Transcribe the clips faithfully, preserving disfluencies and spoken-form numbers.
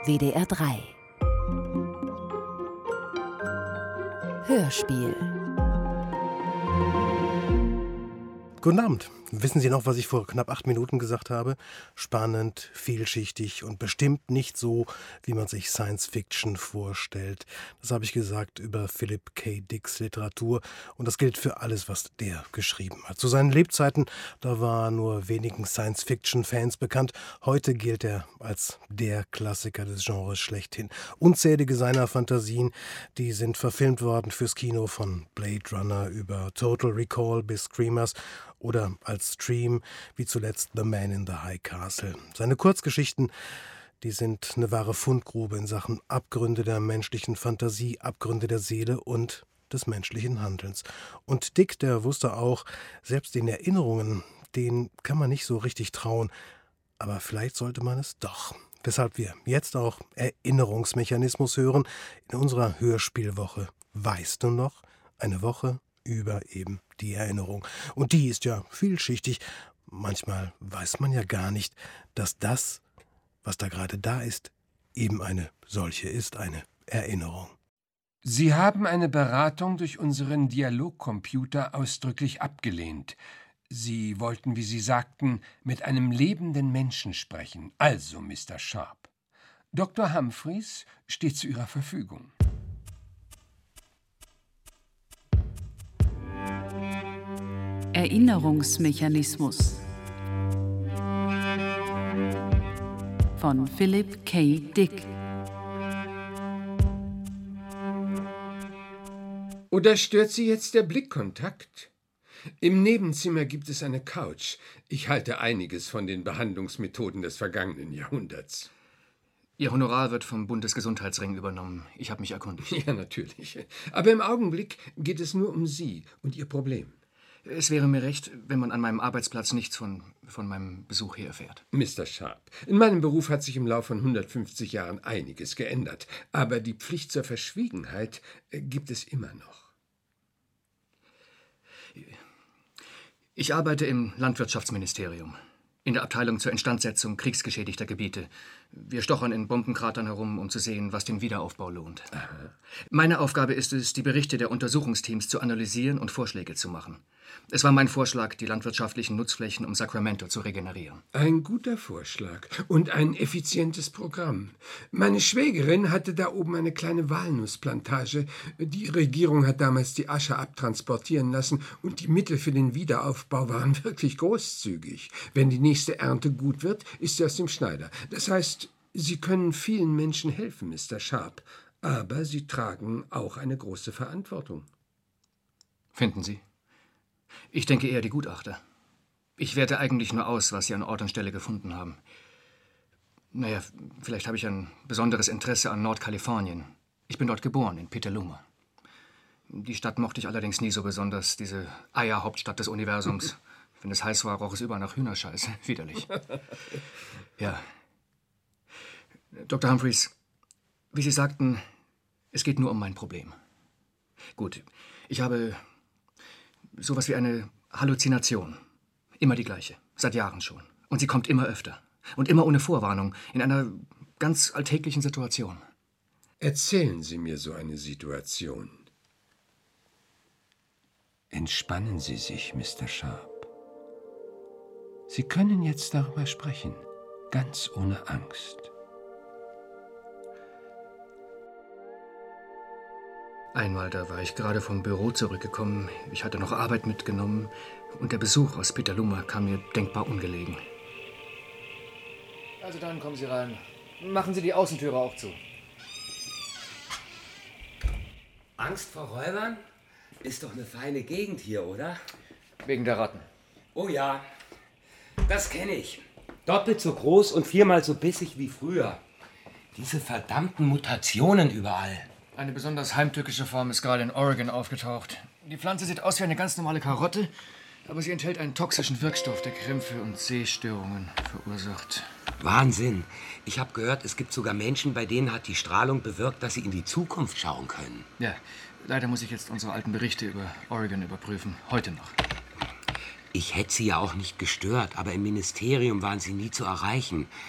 W D R drei. Hörspiel. Guten Abend. Wissen Sie noch, was ich vor knapp acht Minuten gesagt habe? Spannend, vielschichtig und bestimmt nicht so, wie man sich Science-Fiction vorstellt. Das habe ich gesagt über Philip K. Dicks Literatur und das gilt für alles, was der geschrieben hat. Zu seinen Lebzeiten, da war nur wenigen Science-Fiction-Fans bekannt. Heute gilt er als der Klassiker des Genres schlechthin. Unzählige seiner Fantasien, die sind verfilmt worden fürs Kino, von Blade Runner über Total Recall bis Screamers oder als Stream, wie zuletzt The Man in the High Castle. Seine Kurzgeschichten, die sind eine wahre Fundgrube in Sachen Abgründe der menschlichen Fantasie, Abgründe der Seele und des menschlichen Handelns. Und Dick, der wusste auch, selbst den Erinnerungen, denen kann man nicht so richtig trauen. Aber vielleicht sollte man es doch. Weshalb wir jetzt auch Erinnerungsmechanismus hören in unserer Hörspielwoche. Weißt du noch? Eine Woche über eben die Erinnerung. Und die ist ja vielschichtig. Manchmal weiß man ja gar nicht, dass das, was da gerade da ist, eben eine solche ist, eine Erinnerung. Sie haben eine Beratung durch unseren Dialogcomputer ausdrücklich abgelehnt. Sie wollten, wie Sie sagten, mit einem lebenden Menschen sprechen. Also, Mister Sharp. Doktor Humphreys steht zu Ihrer Verfügung. Erinnerungsmechanismus von Philip K. Dick. Oder stört Sie jetzt der Blickkontakt? Im Nebenzimmer gibt es eine Couch. Ich halte einiges von den Behandlungsmethoden des vergangenen Jahrhunderts. Ihr Honorar wird vom Bundesgesundheitsring übernommen. Ich habe mich erkundigt. Ja, natürlich. Aber im Augenblick geht es nur um Sie und Ihr Problem. Es wäre mir recht, wenn man an meinem Arbeitsplatz nichts von, von meinem Besuch hier erfährt. Mister Sharp, in meinem Beruf hat sich im Lauf von hundertfünfzig Jahren einiges geändert. Aber die Pflicht zur Verschwiegenheit gibt es immer noch. Ich arbeite im Landwirtschaftsministerium, in der Abteilung zur Instandsetzung kriegsgeschädigter Gebiete. Wir stochern in Bombenkratern herum, um zu sehen, was den Wiederaufbau lohnt. Aha. Meine Aufgabe ist es, die Berichte der Untersuchungsteams zu analysieren und Vorschläge zu machen. Es war mein Vorschlag, die landwirtschaftlichen Nutzflächen um Sacramento zu regenerieren. Ein guter Vorschlag und ein effizientes Programm. Meine Schwägerin hatte da oben eine kleine Walnussplantage. Die Regierung hat damals die Asche abtransportieren lassen und die Mittel für den Wiederaufbau waren wirklich großzügig. Wenn die nächste Ernte gut wird, ist sie aus dem Schneider. Das heißt, Sie können vielen Menschen helfen, Mister Sharp, aber Sie tragen auch eine große Verantwortung. Finden Sie? Ich denke eher die Gutachter. Ich werte eigentlich nur aus, was Sie an Ort und Stelle gefunden haben. Naja, vielleicht habe ich ein besonderes Interesse an Nordkalifornien. Ich bin dort geboren, in Petaluma. Die Stadt mochte ich allerdings nie so besonders, diese Eierhauptstadt des Universums. Wenn es heiß war, roch es überall nach Hühnerscheiße. Widerlich. Ja. Doktor Humphreys, wie Sie sagten, es geht nur um mein Problem. Gut, ich habe sowas wie eine Halluzination. Immer die gleiche, seit Jahren schon. Und sie kommt immer öfter. Und immer ohne Vorwarnung, in einer ganz alltäglichen Situation. Erzählen Sie mir so eine Situation. Entspannen Sie sich, Mister Sharp. Sie können jetzt darüber sprechen, ganz ohne Angst. Einmal, da war ich gerade vom Büro zurückgekommen. Ich hatte noch Arbeit mitgenommen und der Besuch aus Petaluma kam mir denkbar ungelegen. Also dann kommen Sie rein. Machen Sie die Außentüre auch zu. Angst vor Räubern? Ist doch eine feine Gegend hier, oder? Wegen der Ratten. Oh ja, das kenne ich. Doppelt so groß und viermal so bissig wie früher. Diese verdammten Mutationen überall. Eine besonders heimtückische Form ist gerade in Oregon aufgetaucht. Die Pflanze sieht aus wie eine ganz normale Karotte, aber sie enthält einen toxischen Wirkstoff, der Krämpfe und Sehstörungen verursacht. Wahnsinn. Ich habe gehört, es gibt sogar Menschen, bei denen hat die Strahlung bewirkt, dass sie in die Zukunft schauen können. Ja, leider muss ich jetzt unsere alten Berichte über Oregon überprüfen. Heute noch. Ich hätte Sie ja auch nicht gestört, aber im Ministerium waren Sie nie zu erreichen.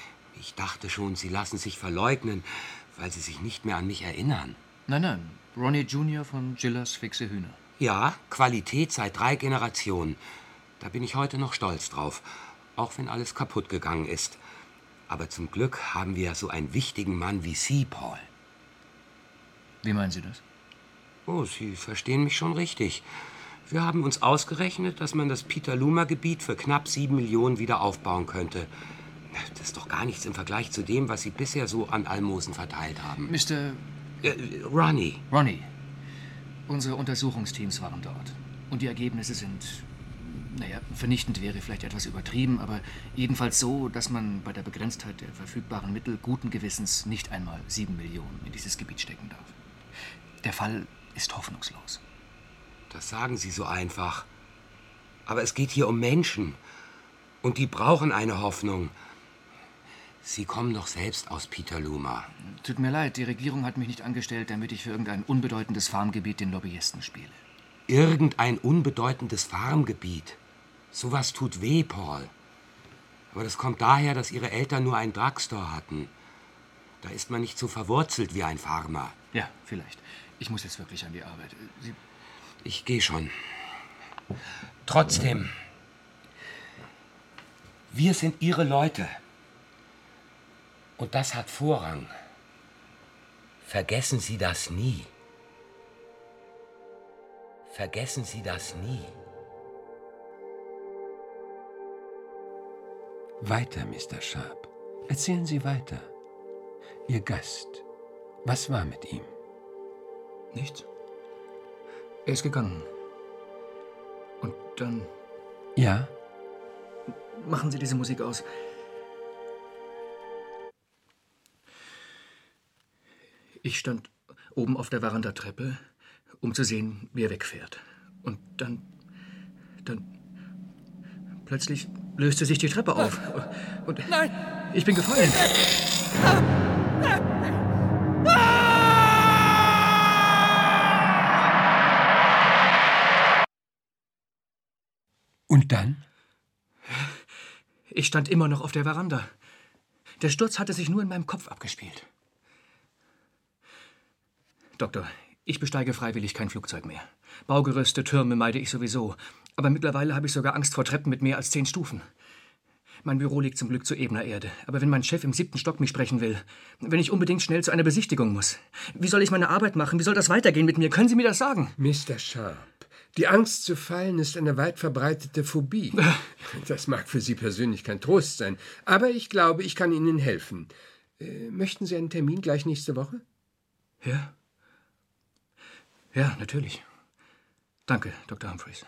Ich dachte schon, Sie lassen sich verleugnen, weil Sie sich nicht mehr an mich erinnern. Nein, nein, Ronnie Junior von Gillas Fixe Hühner. Ja, Qualität seit drei Generationen. Da bin ich heute noch stolz drauf, auch wenn alles kaputt gegangen ist. Aber zum Glück haben wir so einen wichtigen Mann wie Sie, Paul. Wie meinen Sie das? Oh, Sie verstehen mich schon richtig. Wir haben uns ausgerechnet, dass man das Petaluma-Gebiet für knapp sieben Millionen wieder aufbauen könnte. Das ist doch gar nichts im Vergleich zu dem, was Sie bisher so an Almosen verteilt haben. Mister Äh, Ronnie. Ronnie, unsere Untersuchungsteams waren dort. Und die Ergebnisse sind, naja, vernichtend wäre vielleicht etwas übertrieben, aber jedenfalls so, dass man bei der Begrenztheit der verfügbaren Mittel guten Gewissens nicht einmal sieben Millionen in dieses Gebiet stecken darf. Der Fall ist hoffnungslos. Das sagen Sie so einfach. Aber es geht hier um Menschen. Und die brauchen eine Hoffnung. Sie kommen doch selbst aus Petaluma. Tut mir leid, die Regierung hat mich nicht angestellt, damit ich für irgendein unbedeutendes Farmgebiet den Lobbyisten spiele. Irgendein unbedeutendes Farmgebiet. Sowas tut weh, Paul. Aber das kommt daher, dass Ihre Eltern nur einen Drugstore hatten. Da ist man nicht so verwurzelt wie ein Farmer. Ja, vielleicht. Ich muss jetzt wirklich an die Arbeit. Sie Ich gehe schon. Trotzdem, wir sind Ihre Leute. Und das hat Vorrang. Vergessen Sie das nie. Vergessen Sie das nie. Weiter, Mister Sharp. Erzählen Sie weiter. Ihr Gast, was war mit ihm? Nichts. Er ist gegangen. Und dann... Ja? Machen Sie diese Musik aus. Ich stand oben auf der Verandatreppe, um zu sehen, wie er wegfährt. Und dann... dann... plötzlich löste sich die Treppe auf. Und Nein! Ich bin gefallen. Und dann? Ich stand immer noch auf der Veranda. Der Sturz hatte sich nur in meinem Kopf abgespielt. Doktor, ich besteige freiwillig kein Flugzeug mehr. Baugerüste, Türme meide ich sowieso. Aber mittlerweile habe ich sogar Angst vor Treppen mit mehr als zehn Stufen. Mein Büro liegt zum Glück zu ebener Erde. Aber wenn mein Chef im siebten Stock mich sprechen will, wenn ich unbedingt schnell zu einer Besichtigung muss, wie soll ich meine Arbeit machen? Wie soll das weitergehen mit mir? Können Sie mir das sagen? Mister Sharp, die Angst zu fallen ist eine weit verbreitete Phobie. Das mag für Sie persönlich kein Trost sein, aber ich glaube, ich kann Ihnen helfen. Äh, möchten Sie einen Termin gleich nächste Woche? Ja. Ja, natürlich. Danke, Doktor Humphreys.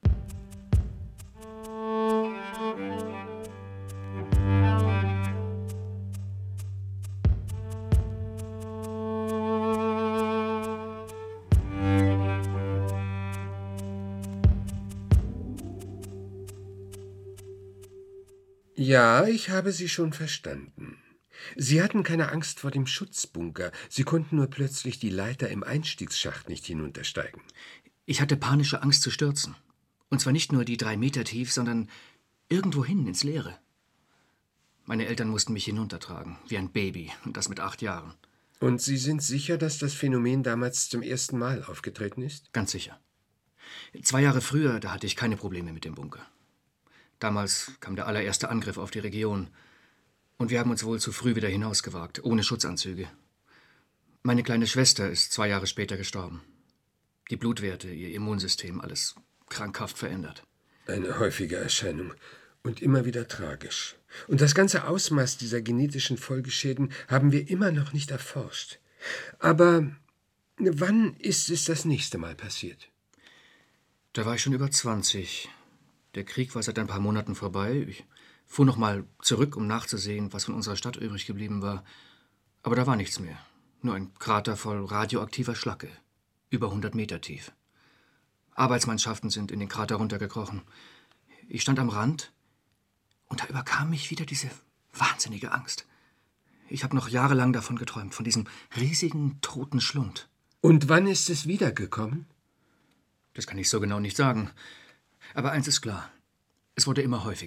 Ja, ich habe Sie schon verstanden. Sie hatten keine Angst vor dem Schutzbunker. Sie konnten nur plötzlich die Leiter im Einstiegsschacht nicht hinuntersteigen. Ich hatte panische Angst zu stürzen. Und zwar nicht nur die drei Meter tief, sondern irgendwohin ins Leere. Meine Eltern mussten mich hinuntertragen, wie ein Baby, und das mit acht Jahren. Und Sie sind sicher, dass das Phänomen damals zum ersten Mal aufgetreten ist? Ganz sicher. Zwei Jahre früher, da hatte ich keine Probleme mit dem Bunker. Damals kam der allererste Angriff auf die Region. Und wir haben uns wohl zu früh wieder hinausgewagt, ohne Schutzanzüge. Meine kleine Schwester ist zwei Jahre später gestorben. Die Blutwerte, ihr Immunsystem, alles krankhaft verändert. Eine häufige Erscheinung und immer wieder tragisch. Und das ganze Ausmaß dieser genetischen Folgeschäden haben wir immer noch nicht erforscht. Aber wann ist es das nächste Mal passiert? Da war ich schon über zwanzig. Der Krieg war seit ein paar Monaten vorbei. Ich fuhr noch mal zurück, um nachzusehen, was von unserer Stadt übrig geblieben war. Aber da war nichts mehr. Nur ein Krater voll radioaktiver Schlacke. Über hundert Meter tief. Arbeitsmannschaften sind in den Krater runtergekrochen. Ich stand am Rand und da überkam mich wieder diese wahnsinnige Angst. Ich habe noch jahrelang davon geträumt, von diesem riesigen, toten Schlund. Und wann ist es wiedergekommen? Das kann ich so genau nicht sagen. Aber eins ist klar. Es wurde immer häufiger.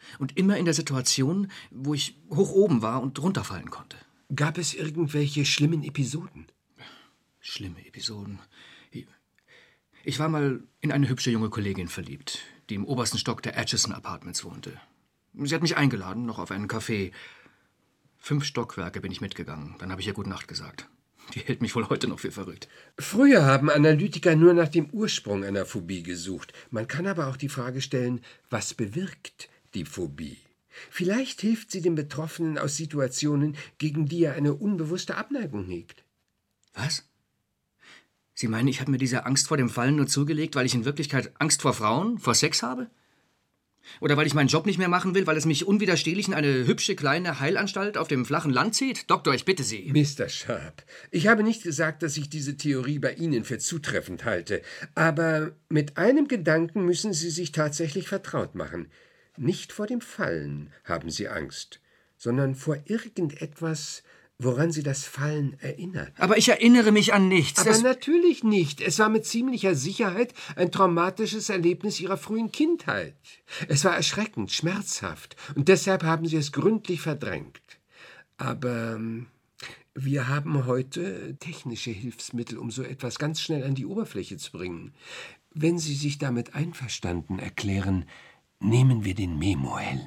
Und immer in der Situation, wo ich hoch oben war und runterfallen konnte. Gab es irgendwelche schlimmen Episoden? Schlimme Episoden. Ich war mal in eine hübsche junge Kollegin verliebt, die im obersten Stock der Atchison Apartments wohnte. Sie hat mich eingeladen, noch auf einen Café. Fünf Stockwerke bin ich mitgegangen. Dann habe ich ihr Gute Nacht gesagt. Die hält mich wohl heute noch für verrückt. Früher haben Analytiker nur nach dem Ursprung einer Phobie gesucht. Man kann aber auch die Frage stellen, was bewirkt die Phobie? Vielleicht hilft sie dem Betroffenen aus Situationen, gegen die er eine unbewusste Abneigung hegt. Was? Sie meinen, ich habe mir diese Angst vor dem Fallen nur zugelegt, weil ich in Wirklichkeit Angst vor Frauen, vor Sex habe? Oder weil ich meinen Job nicht mehr machen will, weil es mich unwiderstehlich in eine hübsche kleine Heilanstalt auf dem flachen Land zieht? Doktor, ich bitte Sie. Mister Sharp, ich habe nicht gesagt, dass ich diese Theorie bei Ihnen für zutreffend halte. Aber mit einem Gedanken müssen Sie sich tatsächlich vertraut machen. Nicht vor dem Fallen haben Sie Angst, sondern vor irgendetwas, woran Sie das Fallen erinnert. Aber ich erinnere mich an nichts. Aber Das natürlich nicht. Es war mit ziemlicher Sicherheit ein traumatisches Erlebnis Ihrer frühen Kindheit. Es war erschreckend, schmerzhaft, und deshalb haben Sie es gründlich verdrängt. Aber ähm, wir haben heute technische Hilfsmittel, um so etwas ganz schnell an die Oberfläche zu bringen. Wenn Sie sich damit einverstanden erklären, nehmen wir den Memohelm.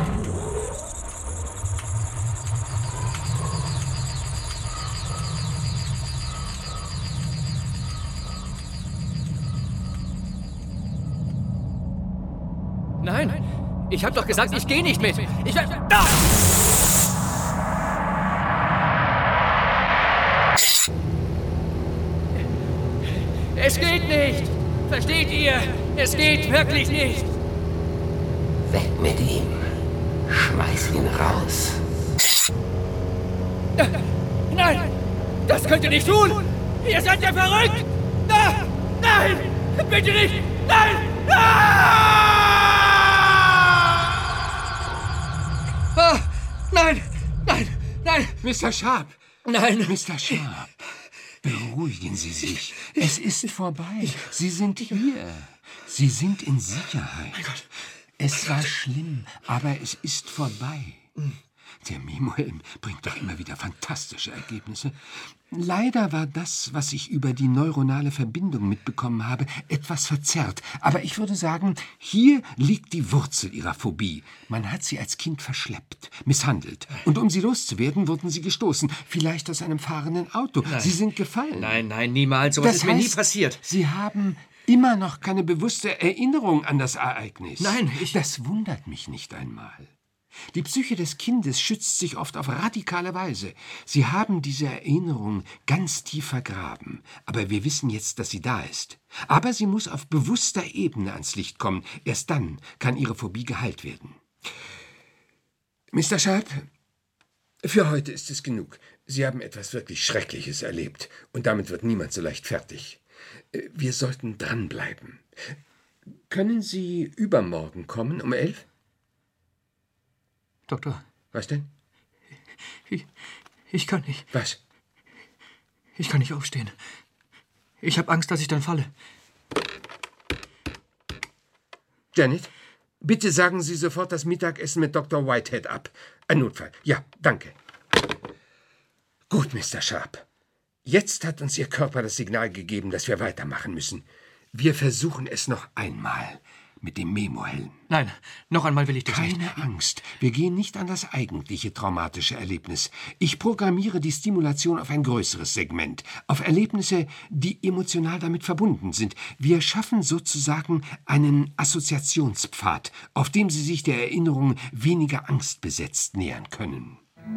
Nein, ich habe doch gesagt, ich gehe nicht mit. Ich da! Es geht nicht. Versteht ihr? Es geht wirklich nicht. Weg mit ihm. Schmeiß ihn raus. Nein, das könnt ihr nicht tun. Ihr seid ja verrückt. Nein, bitte nicht. Nein. Ah, nein, nein, nein. Mister Sharp! Nein. Mister Sharp, beruhigen Sie sich. Es ist vorbei. Sie sind hier. Sie sind in Sicherheit. Mein Gott. Es war schlimm, aber es ist vorbei. Der Memohelm bringt doch immer wieder fantastische Ergebnisse. Leider war das, was ich über die neuronale Verbindung mitbekommen habe, etwas verzerrt. Aber ich würde sagen, hier liegt die Wurzel Ihrer Phobie. Man hat sie als Kind verschleppt, misshandelt. Und um sie loszuwerden, wurden sie gestoßen. Vielleicht aus einem fahrenden Auto. Nein. Sie sind gefallen. Nein, nein, niemals. So was ist mir nie passiert. Sie haben immer noch keine bewusste Erinnerung an das Ereignis. Nein, ich... Das wundert mich nicht einmal. Die Psyche des Kindes schützt sich oft auf radikale Weise. Sie haben diese Erinnerung ganz tief vergraben. Aber wir wissen jetzt, dass sie da ist. Aber sie muss auf bewusster Ebene ans Licht kommen. Erst dann kann Ihre Phobie geheilt werden. Mister Sharp, für heute ist es genug. Sie haben etwas wirklich Schreckliches erlebt. Und damit wird niemand so leicht fertig. Wir sollten dranbleiben. Können Sie übermorgen kommen, um elf? Doktor. Was denn? Ich, ich kann nicht. Was? Ich kann nicht aufstehen. Ich habe Angst, dass ich dann falle. Janet, bitte sagen Sie sofort das Mittagessen mit Doktor Whitehead ab. Ein Notfall. Ja, danke. Gut, Mister Sharp. Jetzt hat uns Ihr Körper das Signal gegeben, dass wir weitermachen müssen. Wir versuchen es noch einmal. Mit dem Memohelm. Nein, noch einmal will ich das nicht. Keine Angst. Wir gehen nicht an das eigentliche traumatische Erlebnis. Ich programmiere die Stimulation auf ein größeres Segment, auf Erlebnisse, die emotional damit verbunden sind. Wir schaffen sozusagen einen Assoziationspfad, auf dem Sie sich der Erinnerung weniger angstbesetzt nähern können.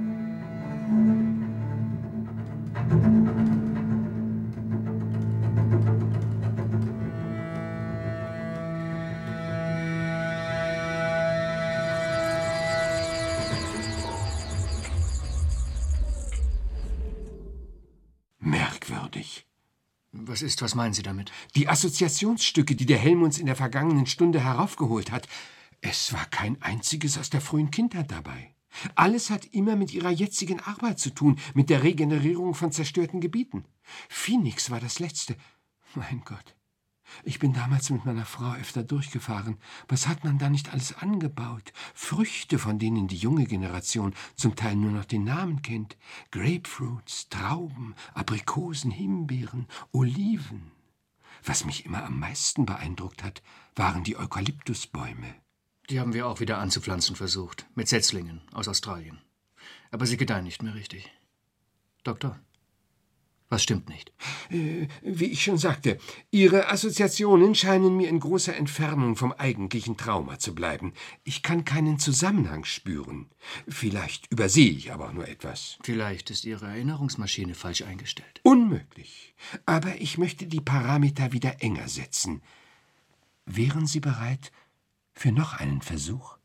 Merkwürdig. Was ist, was meinen Sie damit? Die Assoziationsstücke, die der Helm uns in der vergangenen Stunde heraufgeholt hat, es war kein einziges aus der frühen Kindheit dabei. Alles hat immer mit Ihrer jetzigen Arbeit zu tun, mit der Regenerierung von zerstörten Gebieten. Phoenix war das letzte. Mein Gott. Ich bin damals mit meiner Frau öfter durchgefahren. Was hat man da nicht alles angebaut? Früchte, von denen die junge Generation zum Teil nur noch den Namen kennt. Grapefruits, Trauben, Aprikosen, Himbeeren, Oliven. Was mich immer am meisten beeindruckt hat, waren die Eukalyptusbäume. Die haben wir auch wieder anzupflanzen versucht, mit Setzlingen aus Australien. Aber sie gedeihen nicht mehr richtig. Doktor, was stimmt nicht? Äh, wie ich schon sagte, Ihre Assoziationen scheinen mir in großer Entfernung vom eigentlichen Trauma zu bleiben. Ich kann keinen Zusammenhang spüren. Vielleicht übersehe ich aber auch nur etwas. Vielleicht ist Ihre Erinnerungsmaschine falsch eingestellt. Unmöglich. Aber ich möchte die Parameter wieder enger setzen. Wären Sie bereit für noch einen Versuch?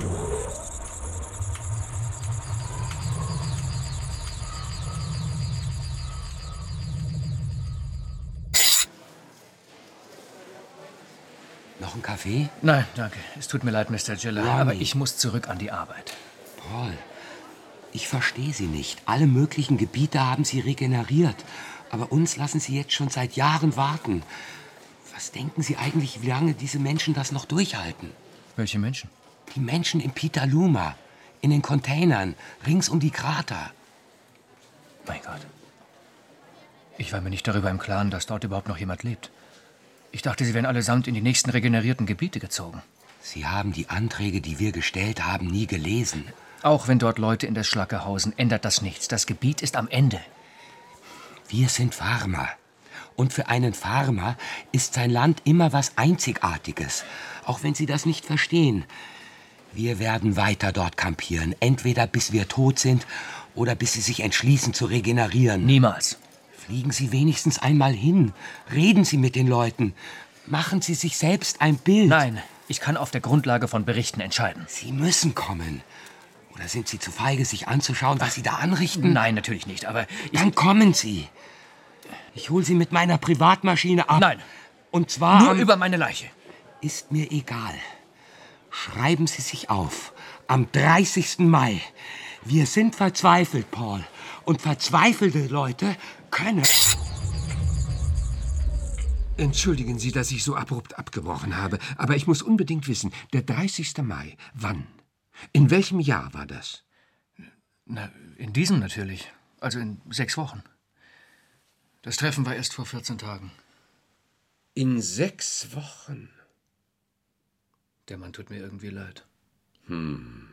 Noch ein Kaffee? Nein, danke. Es tut mir leid, Mister Giller, Ronny. aber ich muss zurück an die Arbeit. Paul, ich verstehe Sie nicht. Alle möglichen Gebiete haben Sie regeneriert. Aber uns lassen Sie jetzt schon seit Jahren warten. Was denken Sie eigentlich, wie lange diese Menschen das noch durchhalten? Welche Menschen? Die Menschen in Petaluma, in den Containern, rings um die Krater. Mein Gott. Ich war mir nicht darüber im Klaren, dass dort überhaupt noch jemand lebt. Ich dachte, sie wären allesamt in die nächsten regenerierten Gebiete gezogen. Sie haben die Anträge, die wir gestellt haben, nie gelesen. Auch wenn dort Leute in der Schlacke hausen, ändert das nichts. Das Gebiet ist am Ende. Wir sind Farmer. Und für einen Farmer ist sein Land immer was Einzigartiges. Auch wenn Sie das nicht verstehen. Wir werden weiter dort kampieren. Entweder bis wir tot sind oder bis Sie sich entschließen zu regenerieren. Niemals. Fliegen Sie wenigstens einmal hin. Reden Sie mit den Leuten. Machen Sie sich selbst ein Bild. Nein, ich kann auf der Grundlage von Berichten entscheiden. Sie müssen kommen. Oder sind Sie zu feige, sich anzuschauen, was Sie da anrichten? Nein, natürlich nicht, aber ich... Dann kommen Sie. Ich hole Sie mit meiner Privatmaschine ab. Nein. Und zwar... Nur am- über meine Leiche. Ist mir egal. Schreiben Sie sich auf. Am dreißigsten Mai. Wir sind verzweifelt, Paul. Und verzweifelte Leute können... Entschuldigen Sie, dass ich so abrupt abgebrochen habe, aber ich muss unbedingt wissen, der dreißigste Mai, wann? In welchem Jahr war das? Na, in diesem natürlich. Also in sechs Wochen. Das Treffen war erst vor vierzehn Tagen. In sechs Wochen? Der Mann tut mir irgendwie leid. Hm.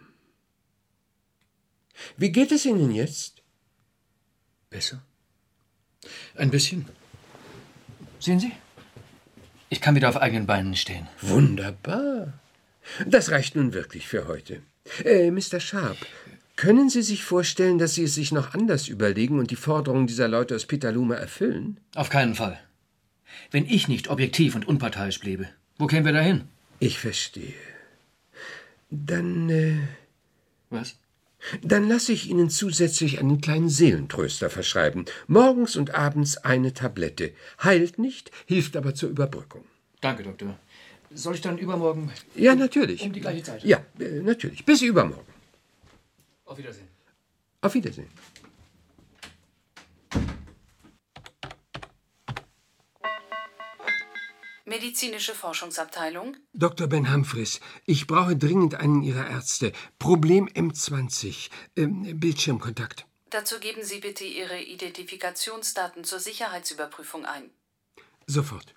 Wie geht es Ihnen jetzt? Besser? Ein bisschen. Sehen Sie? Ich kann wieder auf eigenen Beinen stehen. Wunderbar. Das reicht nun wirklich für heute. Äh, Mister Sharp, können Sie sich vorstellen, dass Sie es sich noch anders überlegen und die Forderungen dieser Leute aus Petaluma erfüllen? Auf keinen Fall. Wenn ich nicht objektiv und unparteiisch bliebe, wo kämen wir da hin? Ich verstehe. Dann, äh, Was? dann lasse ich Ihnen zusätzlich einen kleinen Seelentröster verschreiben. Morgens und abends eine Tablette. Heilt nicht, hilft aber zur Überbrückung. Danke, Doktor. Soll ich dann übermorgen... Ja, natürlich. Um die gleiche Zeit? Ja, äh, natürlich. Bis übermorgen. Auf Wiedersehen. Auf Wiedersehen. Medizinische Forschungsabteilung. Doktor Ben Humphries, ich brauche dringend einen Ihrer Ärzte. Problem M zwanzig. Ähm, Bildschirmkontakt. Dazu geben Sie bitte Ihre Identifikationsdaten zur Sicherheitsüberprüfung ein. Sofort.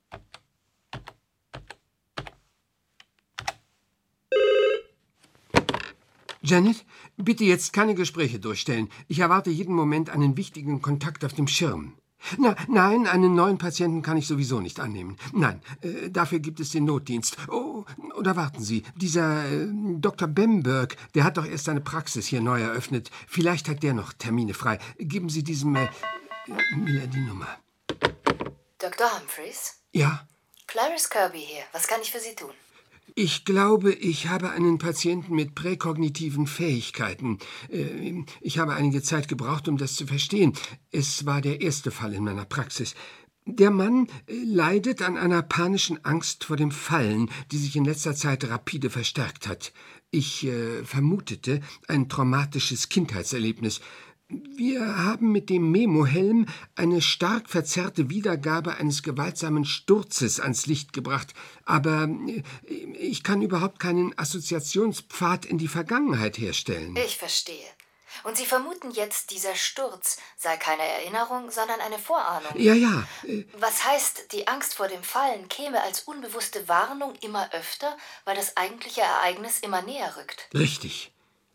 Janet, bitte jetzt keine Gespräche durchstellen. Ich erwarte jeden Moment einen wichtigen Kontakt auf dem Schirm. Na, nein, einen neuen Patienten kann ich sowieso nicht annehmen. Nein, äh, dafür gibt es den Notdienst. Oh, oder warten Sie, dieser äh, Doktor Bamberg, der hat doch erst seine Praxis hier neu eröffnet. Vielleicht hat der noch Termine frei. Geben Sie diesem äh, Miller die Nummer. Doktor Humphries? Ja? Clarice Kirby hier. Was kann ich für Sie tun? Ich glaube, ich habe einen Patienten mit präkognitiven Fähigkeiten. Äh, Ich habe einige Zeit gebraucht, um das zu verstehen. Es war der erste Fall in meiner Praxis. Der Mann äh, leidet an einer panischen Angst vor dem Fallen, die sich in letzter Zeit rapide verstärkt hat. Ich äh, vermutete ein traumatisches Kindheitserlebnis. Wir haben mit dem Memo-Helm eine stark verzerrte Wiedergabe eines gewaltsamen Sturzes ans Licht gebracht. Aber ich kann überhaupt keinen Assoziationspfad in die Vergangenheit herstellen. Ich verstehe. Und Sie vermuten jetzt, dieser Sturz sei keine Erinnerung, sondern eine Vorahnung. Ja, ja. Was heißt, die Angst vor dem Fallen käme als unbewusste Warnung immer öfter, weil das eigentliche Ereignis immer näher rückt? Richtig.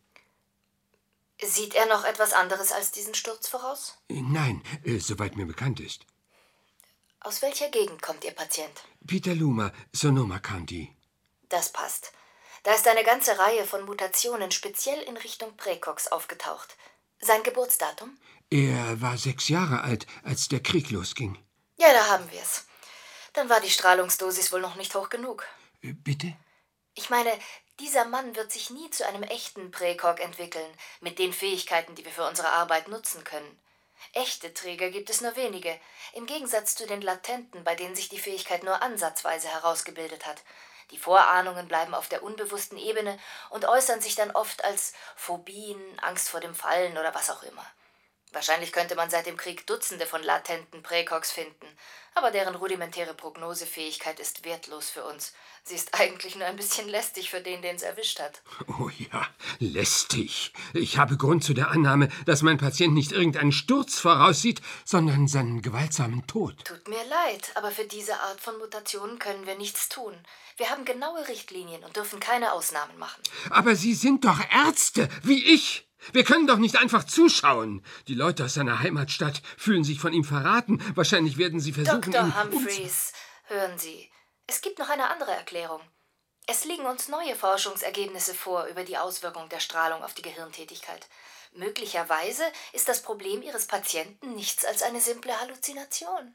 Sieht er noch etwas anderes als diesen Sturz voraus? Nein, äh, soweit mir bekannt ist. Aus welcher Gegend kommt Ihr Patient? Petaluma, Sonoma County. Das passt. Da ist eine ganze Reihe von Mutationen speziell in Richtung Präcox aufgetaucht. Sein Geburtsdatum? Er war sechs Jahre alt, als der Krieg losging. Ja, da haben wir's. Dann war die Strahlungsdosis wohl noch nicht hoch genug. Äh, bitte? Ich meine, dieser Mann wird sich nie zu einem echten Präkog entwickeln, mit den Fähigkeiten, die wir für unsere Arbeit nutzen können. Echte Träger gibt es nur wenige, im Gegensatz zu den Latenten, bei denen sich die Fähigkeit nur ansatzweise herausgebildet hat. Die Vorahnungen bleiben auf der unbewussten Ebene und äußern sich dann oft als Phobien, Angst vor dem Fallen oder was auch immer. Wahrscheinlich könnte man seit dem Krieg Dutzende von latenten Präkogs finden, aber deren rudimentäre Prognosefähigkeit ist wertlos für uns. Sie ist eigentlich nur ein bisschen lästig für den, den es erwischt hat. Oh ja, lästig. Ich habe Grund zu der Annahme, dass mein Patient nicht irgendeinen Sturz voraussieht, sondern seinen gewaltsamen Tod. Tut mir leid, aber für diese Art von Mutationen können wir nichts tun. Wir haben genaue Richtlinien und dürfen keine Ausnahmen machen. Aber Sie sind doch Ärzte, wie ich. Wir können doch nicht einfach zuschauen. Die Leute aus seiner Heimatstadt fühlen sich von ihm verraten. Wahrscheinlich werden sie versuchen, Doktor ihn Humphreys, hören Sie. Es gibt noch eine andere Erklärung. Es liegen uns neue Forschungsergebnisse vor über die Auswirkung der Strahlung auf die Gehirntätigkeit. Möglicherweise ist das Problem Ihres Patienten nichts als eine simple Halluzination.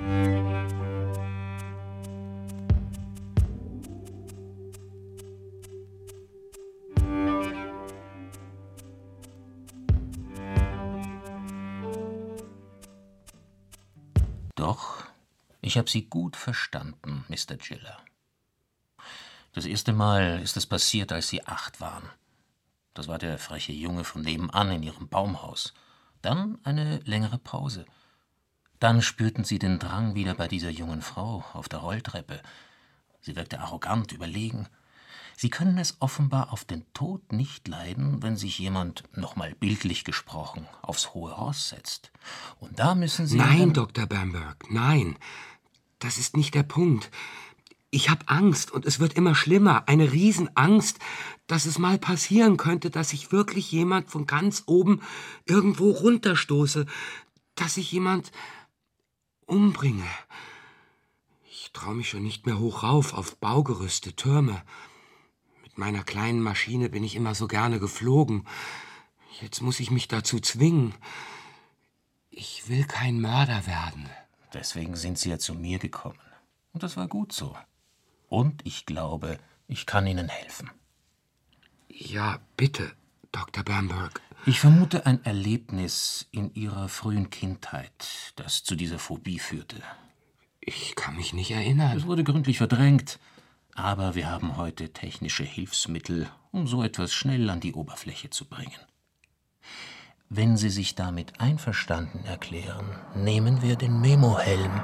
Doch, ich habe Sie gut verstanden, Mister Giller. Das erste Mal ist es passiert, als Sie acht waren. Das war der freche Junge von nebenan in Ihrem Baumhaus. Dann eine längere Pause. Dann spürten Sie den Drang wieder bei dieser jungen Frau auf der Rolltreppe. Sie wirkte arrogant, überlegen. Sie können es offenbar auf den Tod nicht leiden, wenn sich jemand, nochmal bildlich gesprochen, aufs hohe Ross setzt. Und da müssen Sie... Nein, Doktor Bamberg, nein. Das ist nicht der Punkt. Ich habe Angst und es wird immer schlimmer. Eine Riesenangst, dass es mal passieren könnte, dass ich wirklich jemand von ganz oben irgendwo runterstoße. Dass ich jemand umbringe. Ich traue mich schon nicht mehr hoch rauf auf Baugerüste, Türme. Mit meiner kleinen Maschine bin ich immer so gerne geflogen. Jetzt muss ich mich dazu zwingen. Ich will kein Mörder werden. Deswegen sind Sie ja zu mir gekommen. Und das war gut so. Und ich glaube, ich kann Ihnen helfen. Ja, bitte, Doktor Bamberg. Ich vermute ein Erlebnis in Ihrer frühen Kindheit, das zu dieser Phobie führte. Ich kann mich nicht erinnern. Es wurde gründlich verdrängt. Aber wir haben heute technische Hilfsmittel, um so etwas schnell an die Oberfläche zu bringen. Wenn Sie sich damit einverstanden erklären, nehmen wir den Memo-Helm.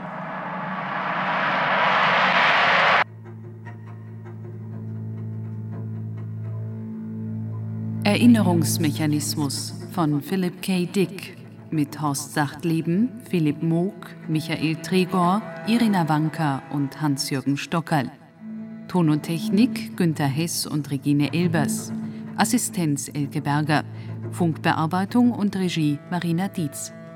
Erinnerungsmechanismus von Philip K. Dick mit Horst Sachtleben, Philipp Moog, Michael Tregor, Irina Wanka und Hans-Jürgen Stockerl. Ton und Technik Günther Hess und Regine Elbers. Assistenz Elke Berger. Funkbearbeitung und Regie Marina Dietz.